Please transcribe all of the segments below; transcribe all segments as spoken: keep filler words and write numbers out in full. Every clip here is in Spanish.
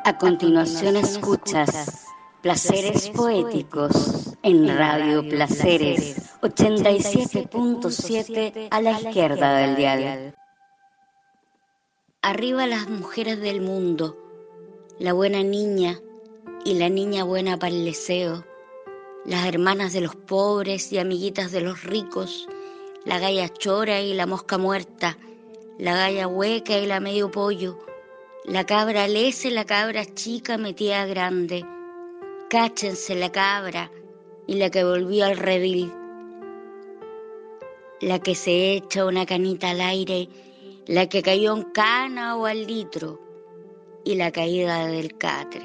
A continuación escuchas Placeres Poéticos en Radio Placeres ochenta y siete punto siete a la izquierda del dial. Arriba las mujeres del mundo, la buena niña y la niña buena para el deseo, las hermanas de los pobres y amiguitas de los ricos, la galla chora y la mosca muerta, la galla hueca y la medio pollo, la cabra lesa y la cabra chica metida grande. Cáchense la cabra y la que volvió al redil, la que se echa una canita al aire, la que cayó en cana o al litro y la caída del catre.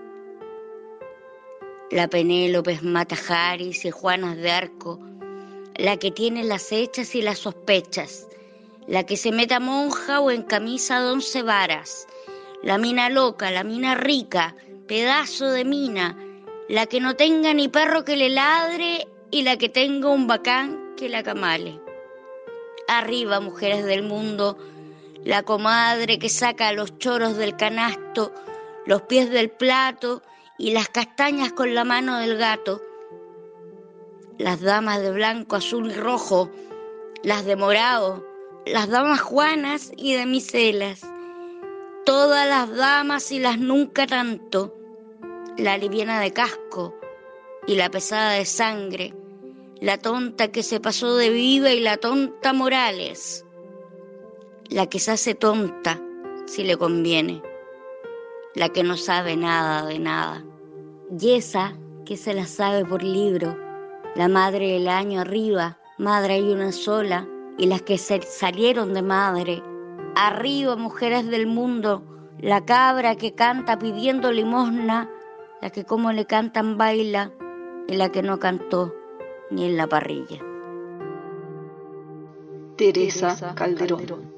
La Penélopes Matajaris y Juanas de Arco, la que tiene las hechas y las sospechas, la que se meta monja o en camisa de once varas, la mina loca, la mina rica, pedazo de mina, la que no tenga ni perro que le ladre y la que tenga un bacán que la camale. Arriba, mujeres del mundo, la comadre que saca los choros del canasto, los pies del plato y las castañas con la mano del gato. Las damas de blanco, azul y rojo, las de morado, las damas juanas y de miselas, todas las damas y las nunca tanto, la liviana de casco y la pesada de sangre, la tonta que se pasó de viva y la tonta Morales, la que se hace tonta si le conviene, la que no sabe nada de nada, y esa que se la sabe por libro, la madre del año arriba, madre hay una sola, y las que se salieron de madre. Arriba, mujeres del mundo, la cabra que canta pidiendo limosna, la que como le cantan baila y la que no cantó ni en la parrilla. Teresa Calderón.